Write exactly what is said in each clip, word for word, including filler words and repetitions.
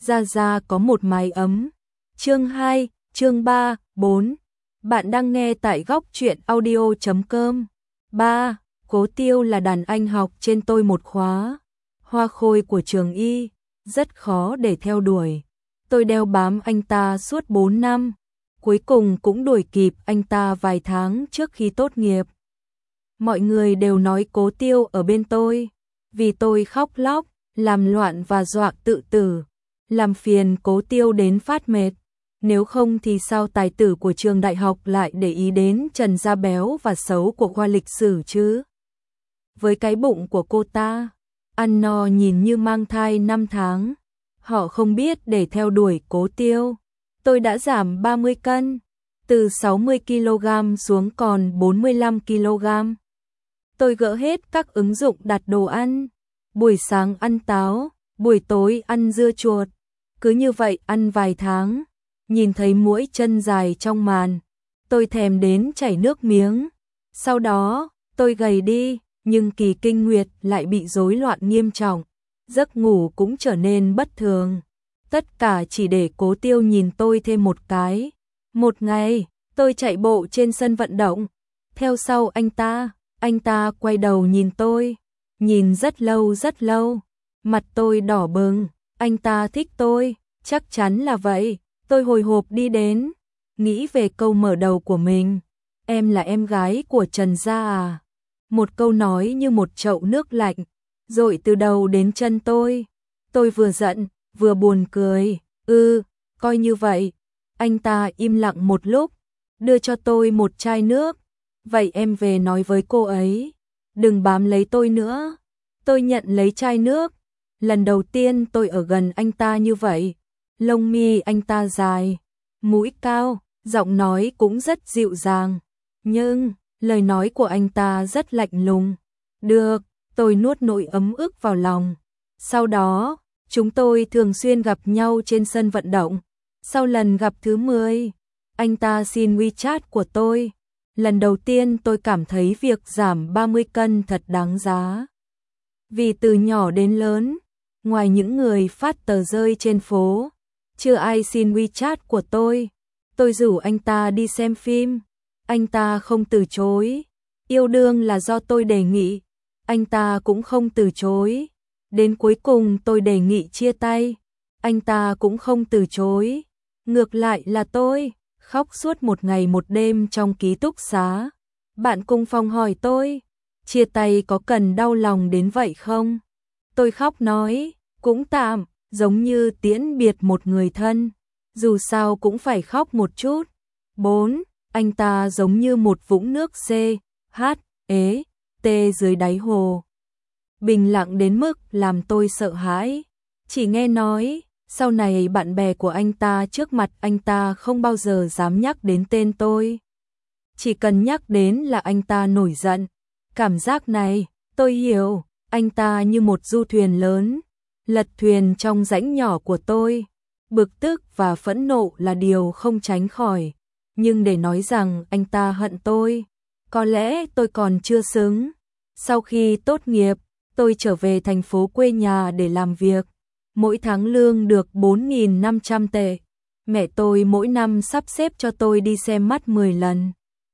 Gia Gia có một mái ấm. Chương hai, chương ba, bốn. Bạn đang nghe tại góc truyện audio chấm com. ba. Cố Tiêu là đàn anh học trên tôi một khóa. Hoa khôi của trường y, rất khó để theo đuổi. Tôi đeo bám anh ta suốt bốn năm, cuối cùng cũng đuổi kịp anh ta vài tháng trước khi tốt nghiệp. Mọi người đều nói Cố Tiêu ở bên tôi, vì tôi khóc lóc, làm loạn và dọa tự tử, làm phiền Cố Tiêu đến phát mệt. Nếu không thì sao tài tử của trường đại học lại để ý đến Trần da béo và xấu của khoa lịch sử chứ? Với cái bụng của cô ta, ăn no nhìn như mang thai năm tháng, họ không biết để theo đuổi Cố Tiêu. Tôi đã giảm ba mươi cân, từ sáu mươi ki lô gam xuống còn bốn mươi lăm ki lô gam. Tôi gỡ hết các ứng dụng đặt đồ ăn, buổi sáng ăn táo, buổi tối ăn dưa chuột. Cứ như vậy ăn vài tháng, nhìn thấy muỗi chân dài trong màn, tôi thèm đến chảy nước miếng. Sau đó, tôi gầy đi, nhưng kỳ kinh nguyệt lại bị rối loạn nghiêm trọng, giấc ngủ cũng trở nên bất thường. Tất cả chỉ để Cố Tiêu nhìn tôi thêm một cái. Một ngày, tôi chạy bộ trên sân vận động, theo sau anh ta, anh ta quay đầu nhìn tôi, nhìn rất lâu rất lâu, mặt tôi đỏ bừng, anh ta thích tôi, chắc chắn là vậy. Tôi hồi hộp đi đến, nghĩ về câu mở đầu của mình, em là em gái của Trần gia à? Một câu nói như một chậu nước lạnh, dội từ đầu đến chân tôi. Tôi vừa giận, vừa buồn cười, ư, ừ, coi như vậy. Anh ta im lặng một lúc, đưa cho tôi một chai nước. Vậy em về nói với cô ấy, đừng bám lấy tôi nữa. Tôi nhận lấy chai nước. Lần đầu tiên tôi ở gần anh ta như vậy. Lông mi anh ta dài, mũi cao, giọng nói cũng rất dịu dàng. Nhưng, lời nói của anh ta rất lạnh lùng. Được, tôi nuốt nỗi ấm ức vào lòng. Sau đó, chúng tôi thường xuyên gặp nhau trên sân vận động. Sau lần gặp thứ mười, anh ta xin WeChat của tôi. Lần đầu tiên tôi cảm thấy việc giảm ba mươi cân thật đáng giá. Vì từ nhỏ đến lớn, ngoài những người phát tờ rơi trên phố, chưa ai xin WeChat của tôi. Tôi rủ anh ta đi xem phim, anh ta không từ chối. Yêu đương là do tôi đề nghị, anh ta cũng không từ chối. Đến cuối cùng tôi đề nghị chia tay, anh ta cũng không từ chối. Ngược lại là tôi, khóc suốt một ngày một đêm trong ký túc xá. Bạn cùng phòng hỏi tôi, chia tay có cần đau lòng đến vậy không? Tôi khóc nói, cũng tạm, giống như tiễn biệt một người thân, dù sao cũng phải khóc một chút. bốn. Anh ta giống như một vũng nước C, H, ế, T dưới đáy hồ. Bình lặng đến mức làm tôi sợ hãi. Chỉ nghe nói, sau này bạn bè của anh ta trước mặt anh ta không bao giờ dám nhắc đến tên tôi. Chỉ cần nhắc đến là anh ta nổi giận. Cảm giác này, tôi hiểu, anh ta như một du thuyền lớn, lật thuyền trong rãnh nhỏ của tôi. Bực tức và phẫn nộ là điều không tránh khỏi. Nhưng để nói rằng anh ta hận tôi, có lẽ tôi còn chưa xứng. Sau khi tốt nghiệp, tôi trở về thành phố quê nhà để làm việc. Mỗi tháng lương được bốn nghìn năm trăm tệ. Mẹ tôi mỗi năm sắp xếp cho tôi đi xem mắt mười lần.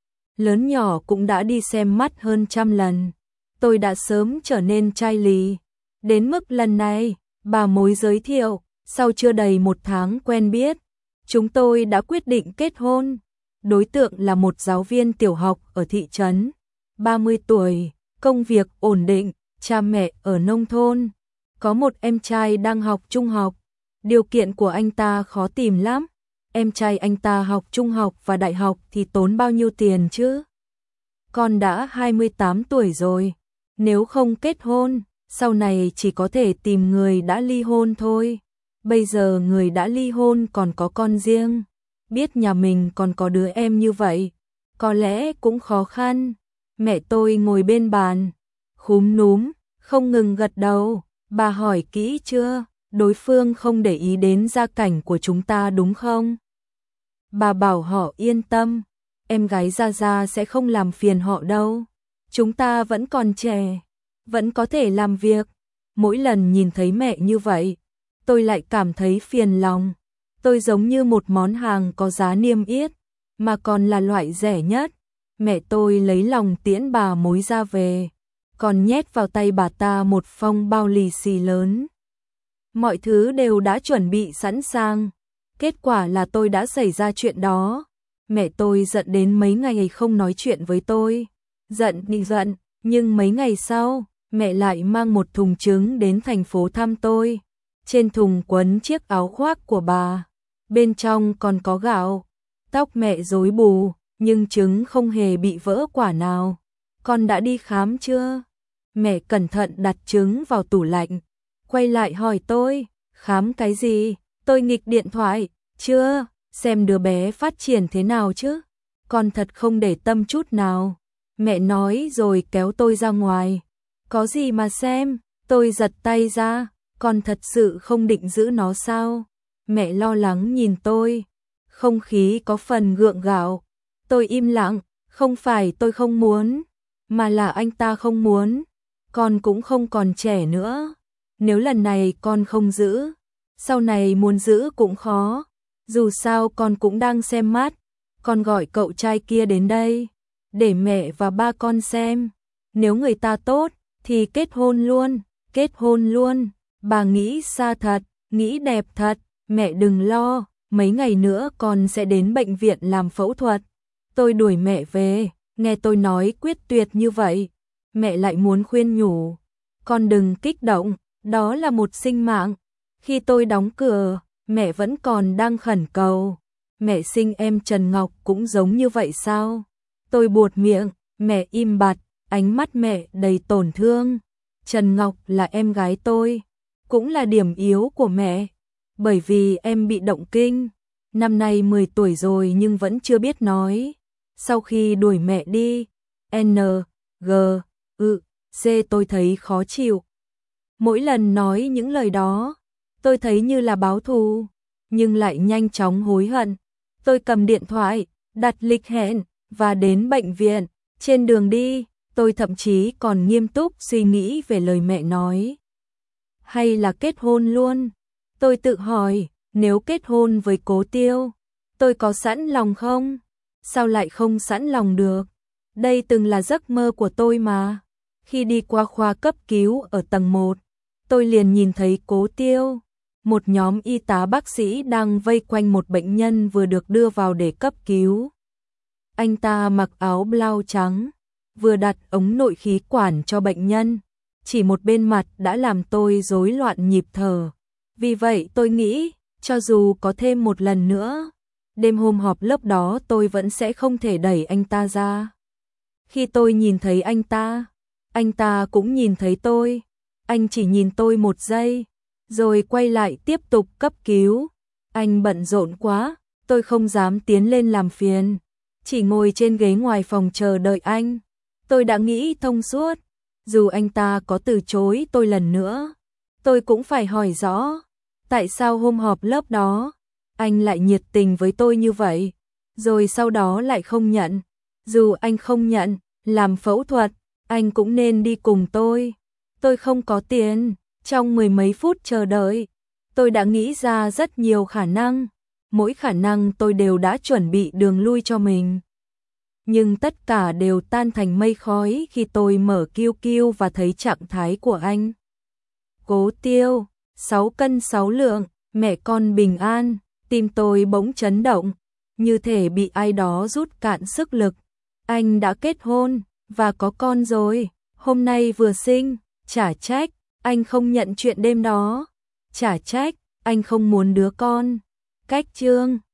Lớn nhỏ cũng đã đi xem mắt hơn trăm lần. Tôi đã sớm trở nên chai lì. Đến mức lần này, bà mối giới thiệu, sau chưa đầy một tháng quen biết, chúng tôi đã quyết định kết hôn. Đối tượng là một giáo viên tiểu học ở thị trấn, ba mươi tuổi, công việc ổn định, cha mẹ ở nông thôn. Có một em trai đang học trung học. Điều kiện của anh ta khó tìm lắm. Em trai anh ta học trung học và đại học thì tốn bao nhiêu tiền chứ? Con đã hai mươi tám tuổi rồi. Nếu không kết hôn, sau này chỉ có thể tìm người đã ly hôn thôi. Bây giờ người đã ly hôn còn có con riêng. Biết nhà mình còn có đứa em như vậy, có lẽ cũng khó khăn. Mẹ tôi ngồi bên bàn, khúm núm, không ngừng gật đầu. Bà hỏi kỹ chưa? Đối phương không để ý đến gia cảnh của chúng ta đúng không? Bà bảo họ yên tâm, em gái Gia Gia sẽ không làm phiền họ đâu. Chúng ta vẫn còn trẻ, vẫn có thể làm việc. Mỗi lần nhìn thấy mẹ như vậy, tôi lại cảm thấy phiền lòng. Tôi giống như một món hàng có giá niêm yết, mà còn là loại rẻ nhất. Mẹ tôi lấy lòng tiễn bà mối ra về, còn nhét vào tay bà ta một phong bao lì xì lớn. Mọi thứ đều đã chuẩn bị sẵn sàng. Kết quả là tôi đã xảy ra chuyện đó. Mẹ tôi giận đến mấy ngày không nói chuyện với tôi. Giận thì giận, nhưng mấy ngày sau, mẹ lại mang một thùng trứng đến thành phố thăm tôi. Trên thùng quấn chiếc áo khoác của bà, bên trong còn có gạo. Tóc mẹ rối bù, nhưng trứng không hề bị vỡ quả nào. Con đã đi khám chưa? Mẹ cẩn thận đặt trứng vào tủ lạnh, quay lại hỏi tôi, khám cái gì? Tôi nghịch điện thoại, chưa, xem đứa bé phát triển thế nào chứ? Con thật không để tâm chút nào. Mẹ nói rồi kéo tôi ra ngoài. Có gì mà xem? Tôi giật tay ra, con thật sự không định giữ nó sao? Mẹ lo lắng nhìn tôi, không khí có phần gượng gạo. Tôi im lặng, không phải tôi không muốn, mà là anh ta không muốn. Con cũng không còn trẻ nữa. Nếu lần này con không giữ, sau này muốn giữ cũng khó. Dù sao con cũng đang xem mắt. Con gọi cậu trai kia đến đây, để mẹ và ba con xem. Nếu người ta tốt, thì kết hôn luôn, kết hôn luôn. Bà nghĩ xa thật, nghĩ đẹp thật. Mẹ đừng lo, mấy ngày nữa con sẽ đến bệnh viện làm phẫu thuật. Tôi đuổi mẹ về, nghe tôi nói quyết tuyệt như vậy. Mẹ lại muốn khuyên nhủ, con đừng kích động, đó là một sinh mạng. Khi tôi đóng cửa, mẹ vẫn còn đang khẩn cầu. Mẹ sinh em Trần Ngọc cũng giống như vậy sao? Tôi buột miệng, mẹ im bặt, ánh mắt mẹ đầy tổn thương. Trần Ngọc là em gái tôi, cũng là điểm yếu của mẹ. Bởi vì em bị động kinh, năm nay mười tuổi rồi nhưng vẫn chưa biết nói. Sau khi đuổi mẹ đi, N, G, ư, C tôi thấy khó chịu. Mỗi lần nói những lời đó, tôi thấy như là báo thù, nhưng lại nhanh chóng hối hận. Tôi cầm điện thoại, đặt lịch hẹn, và đến bệnh viện. Trên đường đi, tôi thậm chí còn nghiêm túc suy nghĩ về lời mẹ nói. Hay là kết hôn luôn? Tôi tự hỏi, nếu kết hôn với Cố Tiêu, tôi có sẵn lòng không? Sao lại không sẵn lòng được? Đây từng là giấc mơ của tôi mà. Khi đi qua khoa cấp cứu ở tầng một, tôi liền nhìn thấy Cố Tiêu. Một nhóm y tá bác sĩ đang vây quanh một bệnh nhân vừa được đưa vào để cấp cứu. Anh ta mặc áo blau trắng, vừa đặt ống nội khí quản cho bệnh nhân. Chỉ một bên mặt đã làm tôi rối loạn nhịp thở. Vì vậy tôi nghĩ, cho dù có thêm một lần nữa, đêm hôm họp lớp đó tôi vẫn sẽ không thể đẩy anh ta ra. Khi tôi nhìn thấy anh ta, anh ta cũng nhìn thấy tôi. Anh chỉ nhìn tôi một giây, rồi quay lại tiếp tục cấp cứu. Anh bận rộn quá, tôi không dám tiến lên làm phiền, chỉ ngồi trên ghế ngoài phòng chờ đợi anh. Tôi đã nghĩ thông suốt, dù anh ta có từ chối tôi lần nữa, tôi cũng phải hỏi rõ, tại sao hôm họp lớp đó, anh lại nhiệt tình với tôi như vậy, rồi sau đó lại không nhận. Dù anh không nhận, làm phẫu thuật, anh cũng nên đi cùng tôi. Tôi không có tiền. Trong mười mấy phút chờ đợi, tôi đã nghĩ ra rất nhiều khả năng. Mỗi khả năng tôi đều đã chuẩn bị đường lui cho mình. Nhưng tất cả đều tan thành mây khói khi tôi mở Q Q và thấy trạng thái của anh. Cố Tiêu, sáu cân sáu lượng, mẹ con bình an. Tim tôi bỗng chấn động, như thể bị ai đó rút cạn sức lực. Anh đã kết hôn, và có con rồi, hôm nay vừa sinh. Chả trách, anh không nhận chuyện đêm đó. Chả trách, anh không muốn đứa con. Cách chương